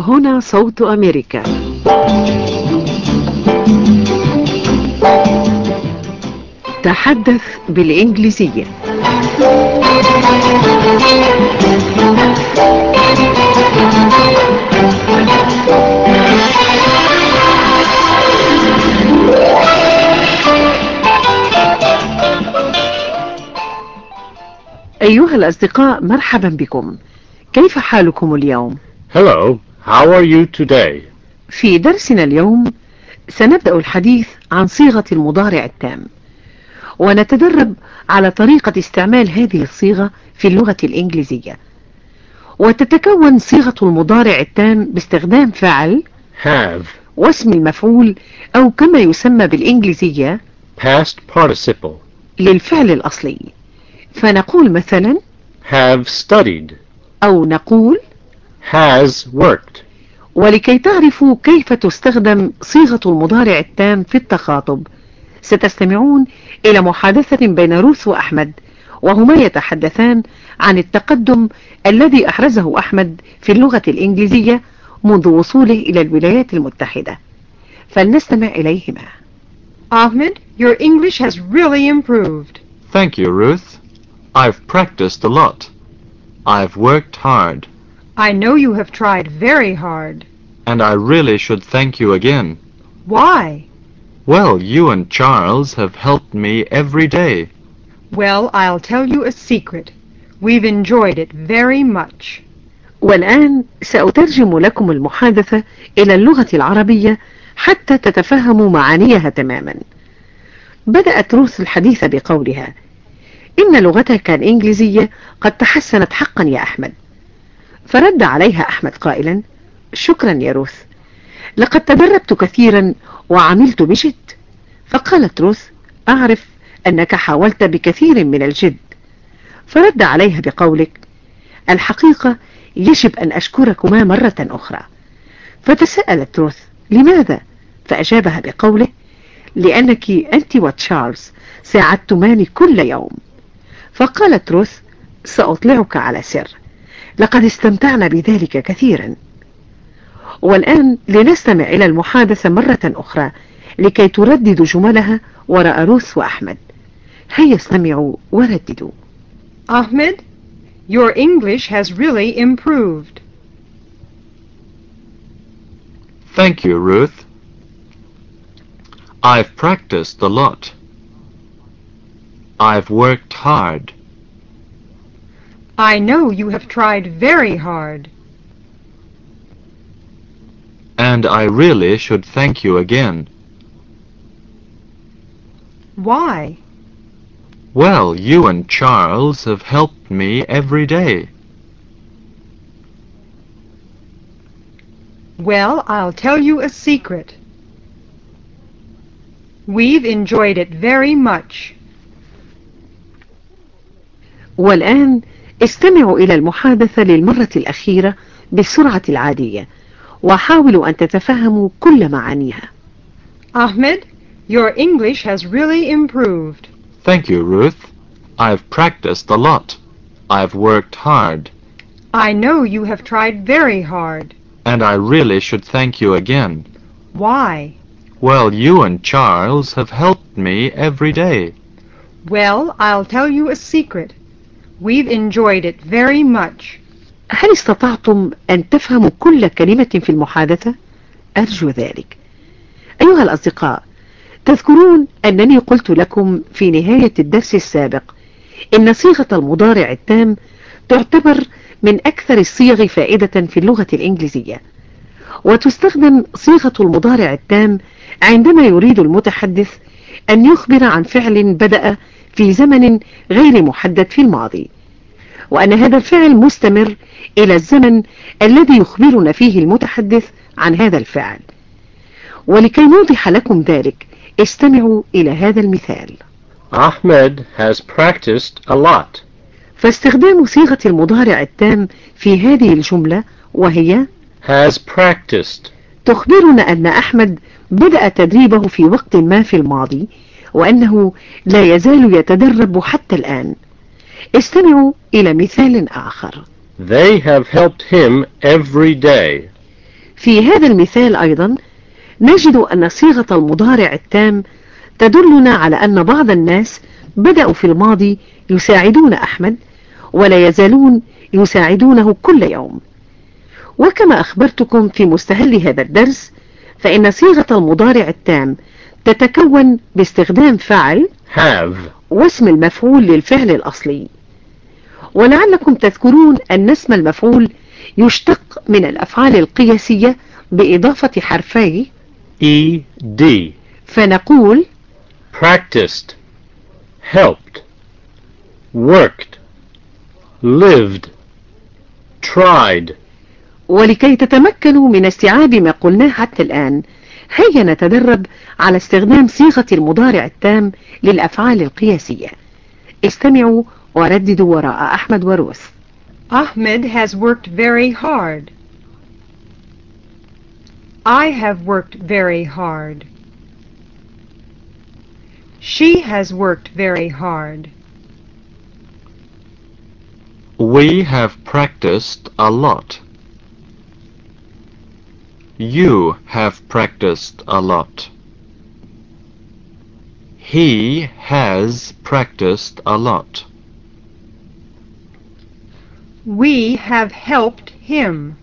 هنا صوت أمريكا. تحدث بالإنجليزية. أيها الأصدقاء، مرحبا بكم. كيف حالكم اليوم؟ Hello, how are you today? في درسنا اليوم سنبدأ الحديث عن صيغة المضارع التام، ونتدرب على طريقة استعمال هذه الصيغة في اللغة الإنجليزية. وتتكون صيغة المضارع التام باستخدام فعل Have, واسم المفعول، أو كما يسمى بالإنجليزية past participle. للفعل الأصلي. فنقول مثلا Have studied. أو نقول. Has worked. ولكي تعرفوا كيف تستخدم صيغة المضارع التام في التخاطب، ستستمعون إلى محادثة بين روث وأحمد، وهما يتحدثان عن التقدم الذي أحرزه أحمد في اللغة الإنجليزية منذ وصوله إلى الولايات المتحدة. فلنستمع إليهما. Ahmed, your English has really improved. Thank you, Ruth. I've practiced a lot. I've worked hard. I know you have tried very hard. And I really should thank you again. Why? Well, you and Charles have helped me every day. Well, I'll tell you a secret. We've enjoyed it very much. والآن سأترجم لكم المحادثة إلى اللغة العربية حتى تتفهموا معانيها تماما. بدأت روث الحديث بقولها: إن لغتك الإنجليزية قد تحسنت حقا يا أحمد. فرد عليها أحمد قائلا: شكرا يا روث، لقد تدربت كثيرا وعملت بجد. فقالت روث: أعرف أنك حاولت بكثير من الجد. فرد عليها بقولك: الحقيقة يجب أن أشكركما مرة أخرى. فتساءلت روث: لماذا؟ فأجابها بقوله: لأنك أنت وتشارلز ساعدتماني كل يوم. فقالت روث: سأطلعك على سر، لقد استمتعنا بذلك كثيرا. والآن لنستمع إلى المحادثة مرة أخرى لكي ترددوا جملها وراء روث وأحمد. هيا استمعوا ورددوا. Ahmed, your English has really improved. Thank you, Ruth. I've practiced a lot. I've worked hard. I know you have tried very hard. And I really should thank you again. Why? Well, you and Charles have helped me every day. Well, I'll tell you a secret. We've enjoyed it very much. والآن استمعوا إلى المحادثة للمرة الأخيرة بالسرعة العادية، وحاولوا أن تتفهموا كل معانيها. Ahmed, your English has really improved. Thank you, Ruth. I've practiced a lot. I've worked hard. I know you have tried very hard. And I really should thank you again. Why? Well, you and Charles have helped me every day. Well, I'll tell you a secret. We've enjoyed it very much. هل استطعتم أن تفهموا كل كلمة في المحادثة؟ أرجو ذلك. أيها الأصدقاء، تذكرون أنني قلت لكم في نهاية الدرس السابق إن صيغة المضارع التام تعتبر من أكثر الصيغ فائدة في اللغة الإنجليزية، وتستخدم صيغة المضارع التام عندما يريد المتحدث أن يخبر عن فعل بدأ في زمن غير محدد في الماضي، وأن هذا الفعل مستمر إلى الزمن الذي يخبرنا فيه المتحدث عن هذا الفعل. ولكي نوضح لكم ذلك استمعوا إلى هذا المثال. Ahmed has practiced a lot. فاستخدام صيغة المضارع التام في هذه الجملة وهي Has practiced. تخبرنا أن أحمد بدأ تدريبه في وقت ما في الماضي، وأنه لا يزال يتدرب حتى الآن. استمعوا إلى مثال آخر. They have helped him every day. في هذا المثال أيضا نجد أن صيغة المضارع التام تدلنا على أن بعض الناس بدأوا في الماضي يساعدون أحمد ولا يزالون يساعدونه كل يوم. وكما أخبرتكم في مستهل هذا الدرس، فإن صيغة المضارع التام تتكون باستخدام فعل have, واسم المفعول للفعل الأصلي. ولعلكم تذكرون أن اسم المفعول يشتق من الأفعال القياسية بإضافة حرفي ed, فنقول practiced, helped, worked, lived, tried. ولكي تتمكنوا من استيعاب ما قلناه حتى الآن، هيا نتدرب على استخدام صيغة المضارع التام للأفعال القياسية. استمعوا ورددوا وراء أحمد وروث. Ahmed has worked very hard. I have worked very hard. She has worked very hard. We have practiced a lot. You have practiced a lot. He has practiced a lot. We have helped him.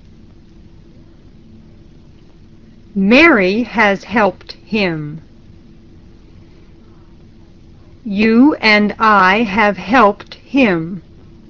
Mary has helped him. You and I have helped him.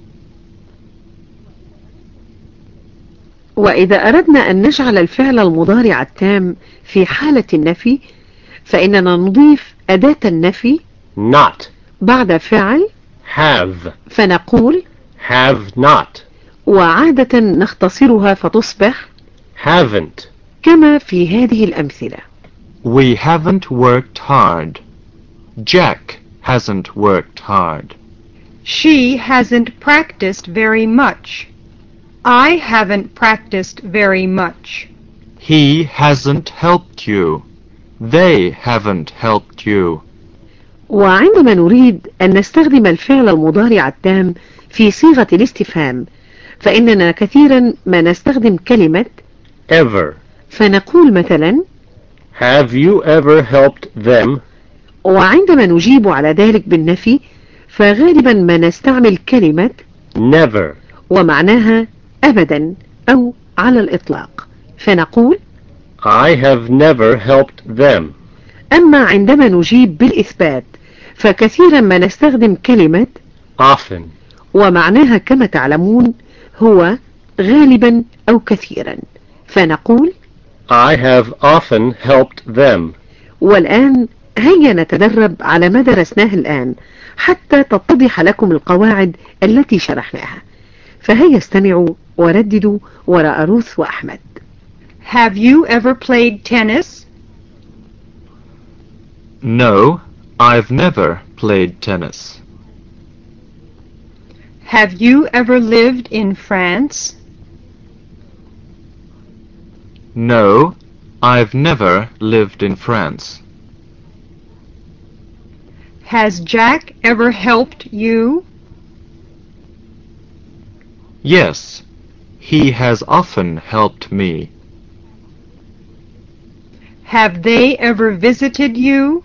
وإذا أردنا أن نجعل الفعل المضارع التام في حالة النفي، فإننا نضيف أداة النفي Not, بعد فعل have, فنقول، have not, وعادة نختصرها فتصبح haven't, كما في هذه الأمثلة. We haven't worked hard. Jack hasn't worked hard. She hasn't practiced very much. I haven't practiced very much. He hasn't helped you. They haven't helped you. وعندما نريد أن نستخدم الفعل المضارع التام في صيغة الاستفهام، فإننا كثيرا ما نستخدم كلمة ever. فنقول مثلا Have you ever helped them? وعندما نجيب على ذلك بالنفي، فغالبا ما نستعمل كلمة Never. ومعناها أبدا أو على الإطلاق، فنقول I have never helped them. أما عندما نجيب بالإثبات، فكثيرا ما نستخدم كلمة Often. ومعناها كما تعلمون هو غالبا أو كثيرا، فنقول I have often helped them. والآن هيا نتدرب على ما درسناه الآن حتى تتضح لكم القواعد التي شرحناها. فهيا استمعوا ورددوا وراء روث وأحمد. Have you ever played tennis? No, I've never played tennis. Have you ever lived in France? No, I've never lived in France. Has Jack ever helped you? Yes, he has often helped me. Have they ever visited you?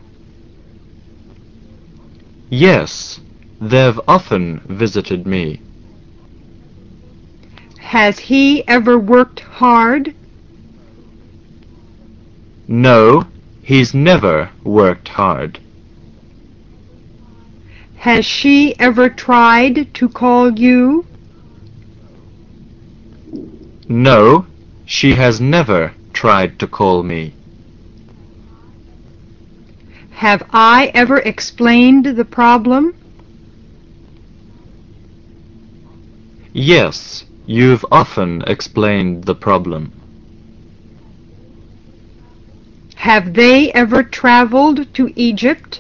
Yes, they've often visited me. Has he ever worked hard? No, he's never worked hard. Has she ever tried to call you? No, she has never tried to call me. Have I ever explained the problem? Yes, you've often explained the problem. Have they ever traveled to Egypt?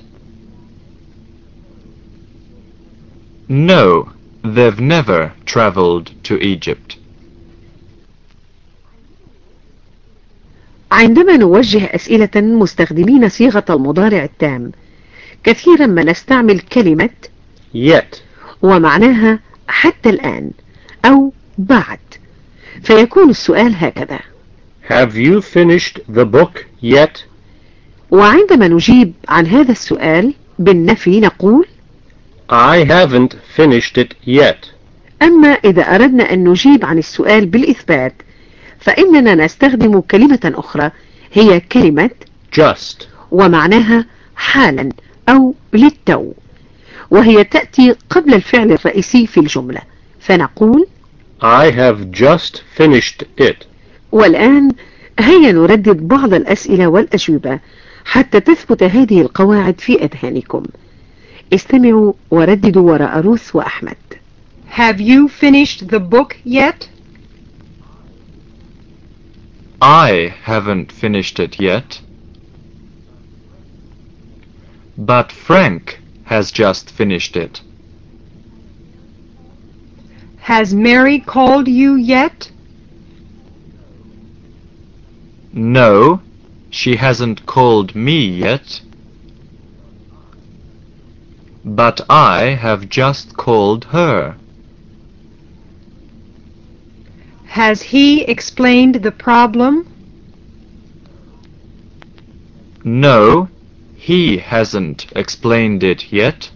No, they've never traveled to Egypt. عندما نوجه أسئلة مستخدمين صيغة المضارع التام، كثيرا ما نستعمل كلمة Yet. ومعناها حتى الآن أو بعد، فيكون السؤال هكذا: Have you finished the book yet? وعندما نجيب عن هذا السؤال بالنفي نقول I haven't finished it yet. أما إذا أردنا أن نجيب عن السؤال بالإثبات فإننا نستخدم كلمة أخرى هي كلمة Just. ومعناها حالا أو للتو، وهي تأتي قبل الفعل الرئيسي في الجملة، فنقول I have just finished it. والآن هيا نردد بعض الأسئلة والأجوبة حتى تثبت هذه القواعد في أذهانكم. استمعوا ورددوا وراء روث وأحمد. Have you finished the book yet? I haven't finished it yet. But Frank has just finished it. Has Mary called you yet? No, she hasn't called me yet. But I have just called her. Has he explained the problem? No, he hasn't explained it yet.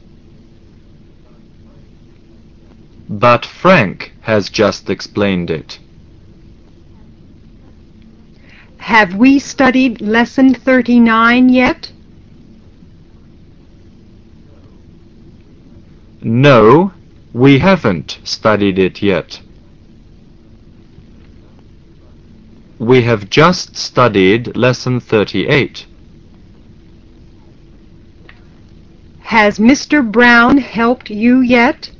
But Frank has just explained it. Have we studied lesson 39 yet? No, we haven't studied it yet. We have just studied lesson 38. Has Mr. Brown helped you yet?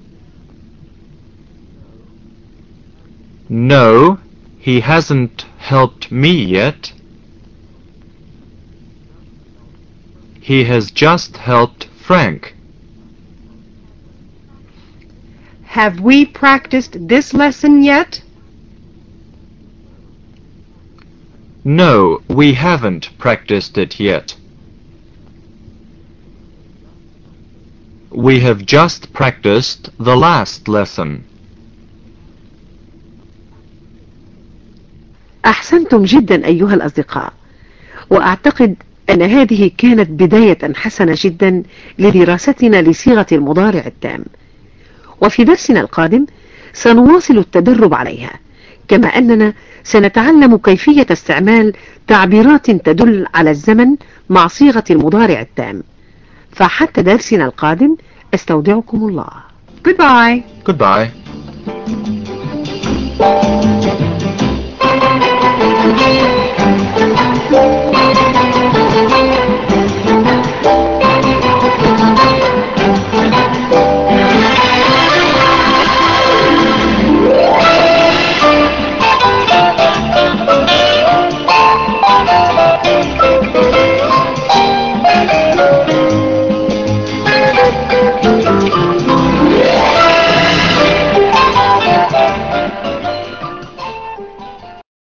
No, he hasn't helped me yet. He has just helped Frank. Have we practiced this lesson yet? No, we haven't practiced it yet. We have just practiced the last lesson. أحسنتم جدا أيها الأصدقاء، وأعتقد أن هذه كانت بداية حسنة جدا لدراستنا لصيغة المضارع التام، وفي درسنا القادم سنواصل التدرب عليها، كما أننا سنتعلم كيفية استعمال تعبيرات تدل على الزمن مع صيغة المضارع التام. فحتى درسنا القادم استودعكم الله. Goodbye. Goodbye.